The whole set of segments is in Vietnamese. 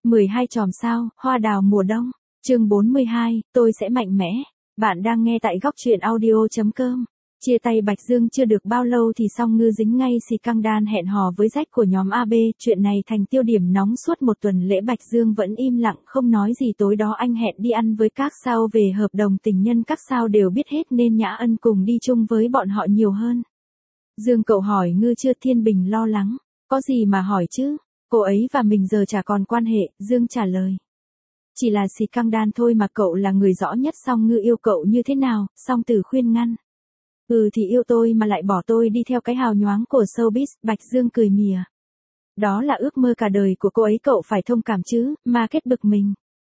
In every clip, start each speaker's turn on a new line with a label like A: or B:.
A: 12 chòm sao, hoa đào mùa đông. Chương 42, tôi sẽ mạnh mẽ. Bạn đang nghe tại góc truyện audio.com. Chia tay Bạch Dương chưa được bao lâu thì Song Ngư dính ngay xì căng đan hẹn hò với Jack của nhóm AB. Chuyện này thành tiêu điểm nóng suốt một tuần lễ. Bạch Dương vẫn im lặng không nói gì. Tối đó anh hẹn đi ăn với các sao về hợp đồng tình nhân. Các sao đều biết hết nên Nhã Ân cùng đi chung với bọn họ nhiều hơn. Dương cậu hỏi Ngư chưa? Thiên Bình lo lắng. Có gì mà hỏi chứ? Cô ấy và mình giờ chả còn quan hệ. Dương trả lời. Chỉ là xì căng đan thôi mà, cậu là người rõ nhất. Song Ngư yêu cậu như thế nào? Song Tử khuyên ngăn. Thì yêu tôi mà lại bỏ tôi đi theo cái hào nhoáng của showbiz. Bạch Dương cười mỉa. Đó là ước mơ cả đời của cô ấy, cậu phải thông cảm chứ. Ma Kết bực mình.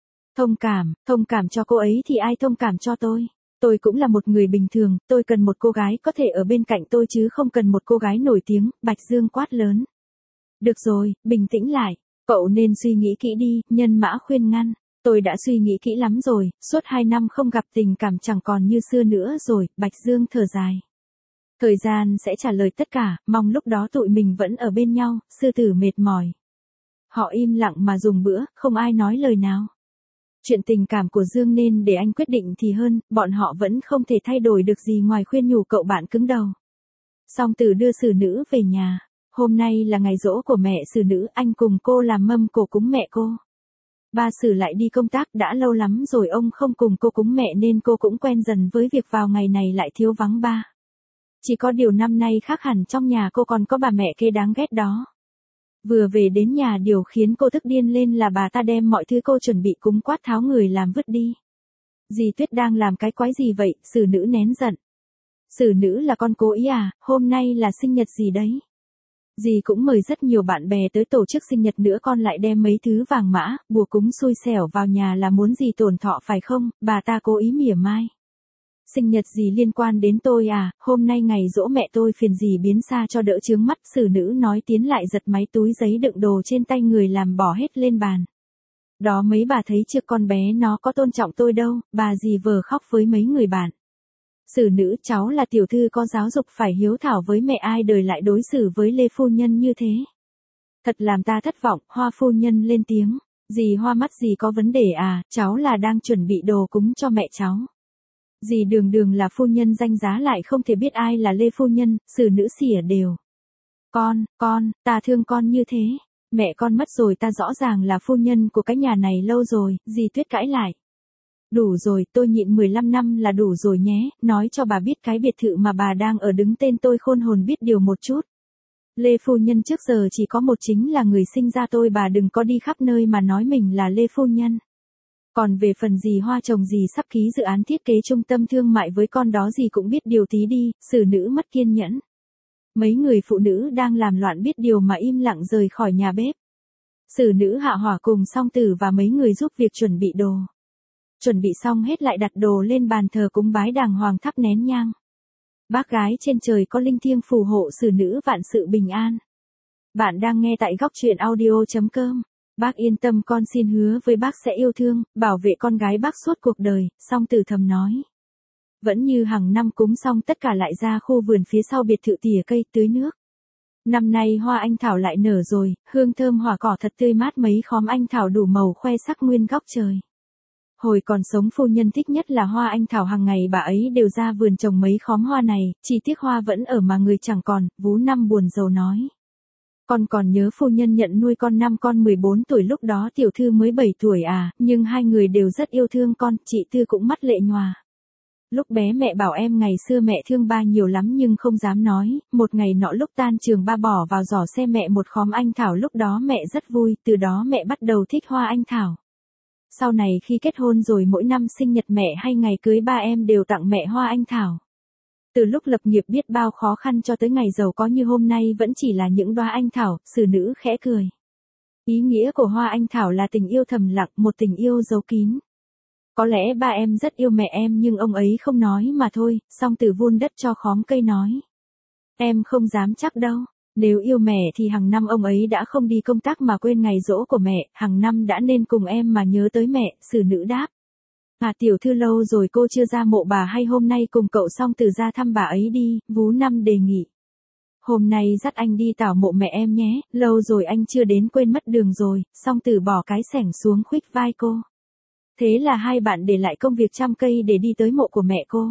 A: Thông cảm cho cô ấy thì ai thông cảm cho tôi? Tôi cũng là một người bình thường, tôi cần một cô gái có thể ở bên cạnh tôi chứ không cần một cô gái nổi tiếng. Bạch Dương quát lớn. Được rồi, bình tĩnh lại. Cậu nên suy nghĩ kỹ đi. Nhân Mã khuyên ngăn. Tôi đã suy nghĩ kỹ lắm rồi, suốt 2 năm không gặp tình cảm chẳng còn như xưa nữa rồi. Bạch Dương thở dài. Thời gian sẽ trả lời tất cả, mong lúc đó tụi mình vẫn ở bên nhau. Sư Tử mệt mỏi. Họ im lặng mà dùng bữa, không ai nói lời nào. Chuyện tình cảm của Dương nên để anh quyết định thì hơn, bọn họ vẫn không thể thay đổi được gì ngoài khuyên nhủ cậu bạn cứng đầu. Song Tử đưa Sử Nữ về nhà. Hôm nay là ngày giỗ của mẹ Sử Nữ, anh cùng cô làm mâm cổ cúng mẹ cô. Ba Sử lại đi công tác, đã lâu lắm rồi ông không cùng cô cúng mẹ nên cô cũng quen dần với việc vào ngày này lại thiếu vắng ba. Chỉ có điều năm nay khác hẳn, trong nhà cô còn có bà mẹ kê đáng ghét đó. Vừa về đến nhà điều khiến cô tức điên lên là bà ta đem mọi thứ cô chuẩn bị cúng quát tháo người làm vứt đi. Dì Tuyết đang làm cái quái gì vậy? Sử Nữ nén giận. Sử Nữ là con cố ý à? Hôm nay là sinh nhật gì đấy? Dì cũng mời rất nhiều bạn bè tới tổ chức sinh nhật nữa, con lại đem mấy thứ vàng mã, bùa cúng xui xẻo vào nhà là muốn dì tổn thọ phải không? Bà ta cố ý mỉa mai. Sinh nhật gì liên quan đến tôi à? Hôm nay ngày giỗ mẹ tôi, phiền dì biến xa cho đỡ chướng mắt. Sử Nữ nói tiến lại giật máy túi giấy đựng đồ trên tay người làm bỏ hết lên bàn. Đó mấy bà thấy chưa, con bé nó có tôn trọng tôi đâu. Bà dì vờ khóc với mấy người bạn. Sử Nữ, cháu là tiểu thư có giáo dục phải hiếu thảo với mẹ, ai đời lại đối xử với Lê phu nhân như thế. Thật làm ta thất vọng. Hoa phu nhân lên tiếng. Dì Hoa, mắt dì có vấn đề à? Cháu là đang chuẩn bị đồ cúng cho mẹ cháu. Dì đường là phu nhân danh giá lại không thể biết ai là Lê phu nhân. Sử Nữ xỉa đều. Con, ta thương con như thế. Mẹ con mất rồi, ta rõ ràng là phu nhân của cái nhà này lâu rồi. Dì Tuyết cãi lại. Đủ rồi, tôi nhịn 15 năm là đủ rồi nhé, nói cho bà biết cái biệt thự mà bà đang ở đứng tên tôi, khôn hồn biết điều một chút. Lê phu nhân trước giờ chỉ có một, chính là người sinh ra tôi, bà đừng có đi khắp nơi mà nói mình là Lê phu nhân. Còn về phần dì Hoa chồng dì sắp ký dự án thiết kế trung tâm thương mại với con đó, dì cũng biết điều tí đi. Sử Nữ mất kiên nhẫn. Mấy người phụ nữ đang làm loạn biết điều mà im lặng rời khỏi nhà bếp. Sử Nữ hạ hỏa cùng Song Tử và mấy người giúp việc chuẩn bị đồ. Chuẩn bị xong hết lại đặt đồ lên bàn thờ cúng bái đàng hoàng, thắp nén nhang. Bác gái trên trời có linh thiêng phù hộ Sử Nữ vạn sự bình an. Bạn đang nghe tại góc truyện audio.com. Bác yên tâm, con xin hứa với bác sẽ yêu thương, bảo vệ con gái bác suốt cuộc đời. Song Tử thầm nói. Vẫn như hàng năm cúng xong tất cả lại ra khu vườn phía sau biệt thự tỉa cây tưới nước. Năm nay hoa anh thảo lại nở rồi, hương thơm hoa cỏ thật tươi mát, mấy khóm anh thảo đủ màu khoe sắc nguyên góc trời. Hồi còn sống phu nhân thích nhất là hoa anh thảo, hàng ngày bà ấy đều ra vườn trồng mấy khóm hoa này, chỉ tiếc hoa vẫn ở mà người chẳng còn. Vú Năm buồn rầu nói. Con còn nhớ phu nhân nhận nuôi con năm con 14 tuổi, lúc đó tiểu thư mới 7 tuổi à, nhưng hai người đều rất yêu thương con, chị Tư cũng mắt lệ nhòa. Lúc bé mẹ bảo em ngày xưa mẹ thương ba nhiều lắm nhưng không dám nói, một ngày nọ lúc tan trường ba bỏ vào giỏ xe mẹ một khóm anh thảo, lúc đó mẹ rất vui, từ đó mẹ bắt đầu thích hoa anh thảo. Sau này khi kết hôn rồi, mỗi năm sinh nhật mẹ hay ngày cưới ba em đều tặng mẹ hoa anh thảo. Từ lúc lập nghiệp biết bao khó khăn cho tới ngày giàu có như hôm nay vẫn chỉ là những đóa anh thảo. Sử Nữ khẽ cười. Ý nghĩa của hoa anh thảo là tình yêu thầm lặng, một tình yêu giấu kín. Có lẽ ba em rất yêu mẹ em nhưng ông ấy không nói mà thôi. Song Tử vun đất cho khóm cây nói. Em không dám chắc đâu. Nếu yêu mẹ thì hàng năm ông ấy đã không đi công tác mà quên ngày giỗ của mẹ, hàng năm đã nên cùng em mà nhớ tới mẹ. Sử Nữ đáp. À, tiểu thư lâu rồi cô chưa ra mộ bà, hay hôm nay cùng cậu Song Tử ra thăm bà ấy đi. Vú Năm đề nghị. Hôm nay dắt anh đi tảo mộ mẹ em nhé, lâu rồi anh chưa đến quên mất đường rồi, Song Tử bỏ cái xẻng xuống khuỵch vai cô. Thế là hai bạn để lại công việc chăm cây để đi tới mộ của mẹ cô.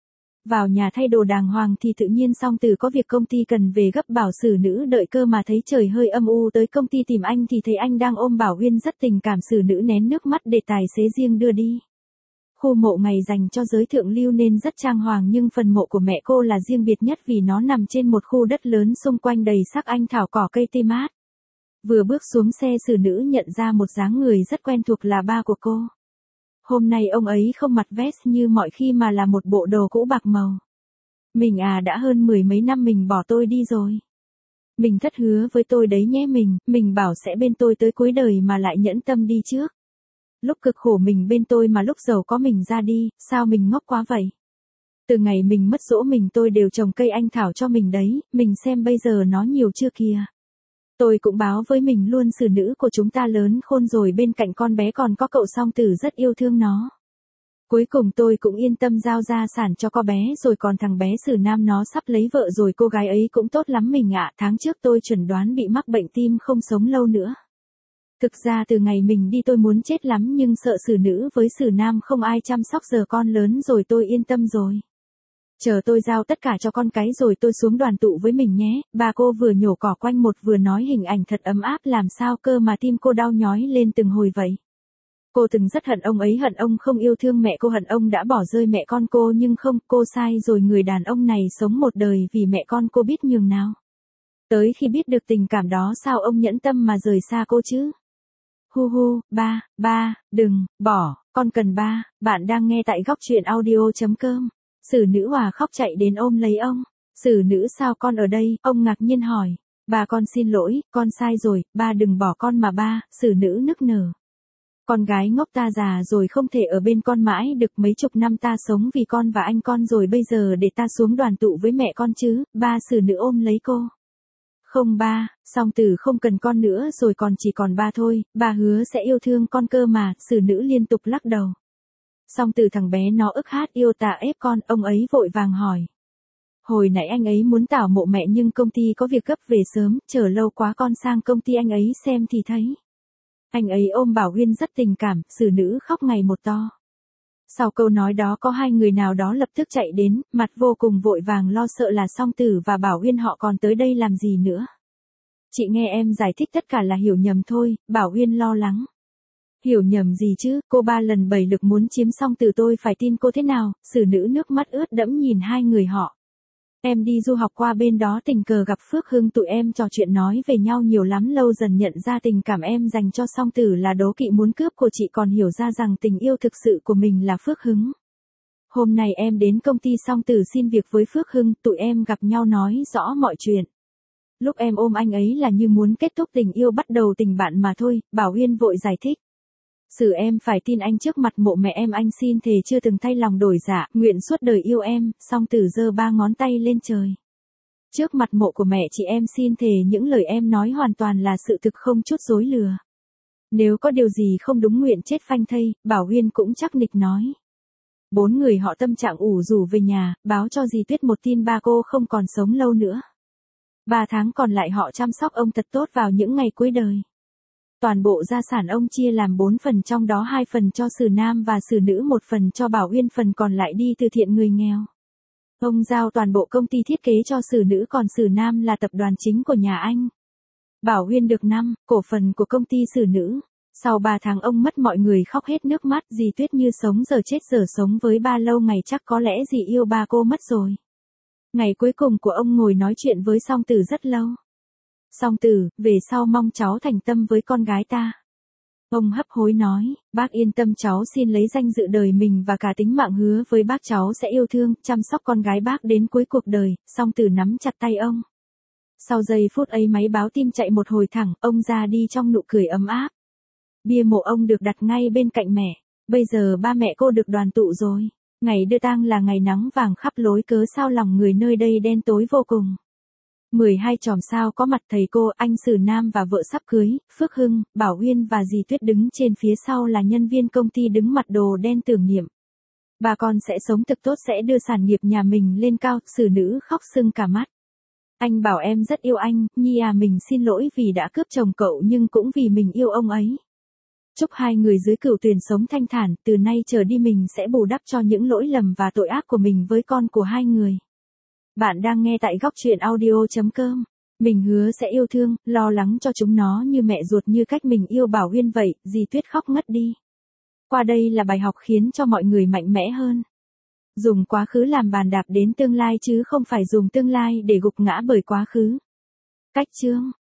A: Vào nhà thay đồ đàng hoàng thì tự nhiên Song Tử có việc công ty cần về gấp, bảo xử nữ đợi cơ mà thấy trời hơi âm u tới công ty tìm anh thì thấy anh đang ôm Bảo Uyên rất tình cảm, xử nữ nén nước mắt để tài xế riêng đưa đi. Khu mộ ngày dành cho giới thượng lưu nên rất trang hoàng nhưng phần mộ của mẹ cô là riêng biệt nhất vì nó nằm trên một khu đất lớn xung quanh đầy sắc anh thảo cỏ cây tê mát. Vừa bước xuống xe xử nữ nhận ra một dáng người rất quen thuộc là ba của cô. Hôm nay ông ấy không mặc vest như mọi khi mà là một bộ đồ cũ bạc màu. Mình à, đã hơn 10 mấy năm mình bỏ tôi đi rồi. Mình thất hứa với tôi đấy nhé, mình bảo sẽ bên tôi tới cuối đời mà lại nhẫn tâm đi trước. Lúc cực khổ mình bên tôi mà lúc giàu có mình ra đi, sao mình ngốc quá vậy? Từ ngày mình mất dỗ tôi đều trồng cây anh thảo cho mình đấy, mình xem bây giờ nó nhiều chưa kìa. Tôi cũng báo với mình luôn, xử nữ của chúng ta lớn khôn rồi, bên cạnh con bé còn có cậu Song Tử rất yêu thương nó. Cuối cùng tôi cũng yên tâm giao gia sản cho con bé rồi, còn thằng bé xử nam nó sắp lấy vợ rồi, cô gái ấy cũng tốt lắm mình ạ. Tháng trước tôi chẩn đoán bị mắc bệnh tim không sống lâu nữa. Thực ra từ ngày mình đi tôi muốn chết lắm nhưng sợ xử nữ với xử nam không ai chăm sóc, giờ con lớn rồi tôi yên tâm rồi. Chờ tôi giao tất cả cho con cái rồi tôi xuống đoàn tụ với mình nhé. Bà cô vừa nhổ cỏ quanh một vừa nói hình ảnh thật ấm áp, làm sao cơ mà tim cô đau nhói lên từng hồi vậy. Cô từng rất hận ông ấy, hận ông không yêu thương mẹ cô, hận ông đã bỏ rơi mẹ con cô, nhưng không, cô sai rồi, người đàn ông này sống một đời vì mẹ con cô biết nhường nào. Tới khi biết được tình cảm đó sao ông nhẫn tâm mà rời xa cô chứ? Hu hu, ba, đừng, bỏ, con cần ba. Bạn đang nghe tại góc truyện audio.com. Xử nữ Hòa khóc chạy đến ôm lấy ông. Xử nữ, sao con ở đây? Ông ngạc nhiên hỏi. Bà, con xin lỗi, con sai rồi, ba đừng bỏ con mà ba. Xử nữ nức nở. Con gái ngốc, ta già rồi không thể ở bên con mãi được, mấy chục năm ta sống vì con và anh con rồi, bây giờ để ta xuống đoàn tụ với mẹ con chứ. Ba, xử nữ ôm lấy cô. Không ba, Song Tử không cần con nữa rồi, còn chỉ còn ba thôi, ba hứa sẽ yêu thương con cơ mà. Xử nữ liên tục lắc đầu. Song Tử, thằng bé nó ức hát yêu ta ép con, ông ấy vội vàng hỏi. Hồi nãy anh ấy muốn tảo mộ mẹ nhưng công ty có việc gấp về sớm, chờ lâu quá con sang công ty anh ấy xem thì thấy. Anh ấy ôm Bảo Uyên rất tình cảm, xử nữ khóc ngày một to. Sau câu nói đó có hai người nào đó lập tức chạy đến, mặt vô cùng vội vàng, lo sợ là Song Tử và Bảo Uyên họ còn tới đây làm gì nữa. Chị nghe em giải thích, tất cả là hiểu nhầm thôi. Bảo Uyên lo lắng. Hiểu nhầm gì chứ, cô 3 lần 7 lượt muốn chiếm Song Tử, tôi phải tin cô thế nào? Xử nữ nước mắt ướt đẫm nhìn hai người họ. Em đi du học qua bên đó tình cờ gặp Phước Hưng, tụi em trò chuyện nói về nhau nhiều lắm, lâu dần nhận ra tình cảm em dành cho Song Tử là đố kỵ muốn cướp của chị, còn hiểu ra rằng tình yêu thực sự của mình là Phước Hưng. Hôm nay em đến công ty Song Tử xin việc với Phước Hưng, tụi em gặp nhau nói rõ mọi chuyện. Lúc em ôm anh ấy là như muốn kết thúc tình yêu, bắt đầu tình bạn mà thôi. Bảo Uyên vội giải thích. Xử em phải tin anh, trước mặt mộ mẹ em anh xin thề chưa từng thay lòng đổi dạ, nguyện suốt đời yêu em. Song Tử giơ 3 ngón tay lên trời. Trước mặt mộ của mẹ chị em xin thề những lời em nói hoàn toàn là sự thực, không chút dối lừa. Nếu có điều gì không đúng nguyện chết phanh thây. Bảo Uyên cũng chắc nịch nói. 4 người họ tâm trạng ủ rũ về nhà, báo cho dì Tuyết một tin, ba cô không còn sống lâu nữa. 3 tháng còn lại họ chăm sóc ông thật tốt vào những ngày cuối đời. Toàn bộ gia sản ông chia làm 4 phần, trong đó 2 phần cho xử nam và xử nữ, 1 phần cho Bảo Uyên, phần còn lại đi từ thiện người nghèo. Ông giao toàn bộ công ty thiết kế cho xử nữ, còn xử nam là tập đoàn chính của nhà anh. Bảo Uyên được 5 cổ phần của công ty xử nữ. Sau 3 tháng ông mất, mọi người khóc hết nước mắt, dì Tuyết như sống giờ chết giờ sống với ba, lâu ngày chắc có lẽ dì yêu ba cô mất rồi. Ngày cuối cùng của ông ngồi nói chuyện với Song Tử rất lâu. Song Tử, về sau mong cháu thành tâm với con gái ta. Ông hấp hối nói, bác yên tâm, cháu xin lấy danh dự đời mình và cả tính mạng hứa với bác cháu sẽ yêu thương, chăm sóc con gái bác đến cuối cuộc đời. Song Tử nắm chặt tay ông. Sau giây phút ấy máy báo tim chạy một hồi thẳng, ông ra đi trong nụ cười ấm áp. Bia mộ ông được đặt ngay bên cạnh mẹ. Bây giờ ba mẹ cô được đoàn tụ rồi. Ngày đưa tang là ngày nắng vàng khắp lối, cớ sao lòng người nơi đây đen tối vô cùng. 12 chòm sao có mặt thầy cô, anh xử nam và vợ sắp cưới, Phước Hưng, Bảo Uyên và dì Tuyết đứng trên phía sau là nhân viên công ty đứng mặt đồ đen tưởng niệm. Bà con sẽ sống thực tốt, sẽ đưa sản nghiệp nhà mình lên cao. Xử nữ khóc sưng cả mắt. Anh bảo em rất yêu anh, Nhi à mình xin lỗi vì đã cướp chồng cậu nhưng cũng vì mình yêu ông ấy. Chúc hai người dưới cửu tuyển sống thanh thản, từ nay trở đi mình sẽ bù đắp cho những lỗi lầm và tội ác của mình với con của hai người. Bạn đang nghe tại góc truyện audio.com. Mình hứa sẽ yêu thương, lo lắng cho chúng nó như mẹ ruột như cách mình yêu Bảo Huyên vậy, dì Tuyết khóc ngất đi. Qua đây là bài học khiến cho mọi người mạnh mẽ hơn. Dùng quá khứ làm bàn đạp đến tương lai chứ không phải dùng tương lai để gục ngã bởi quá khứ. Cách chương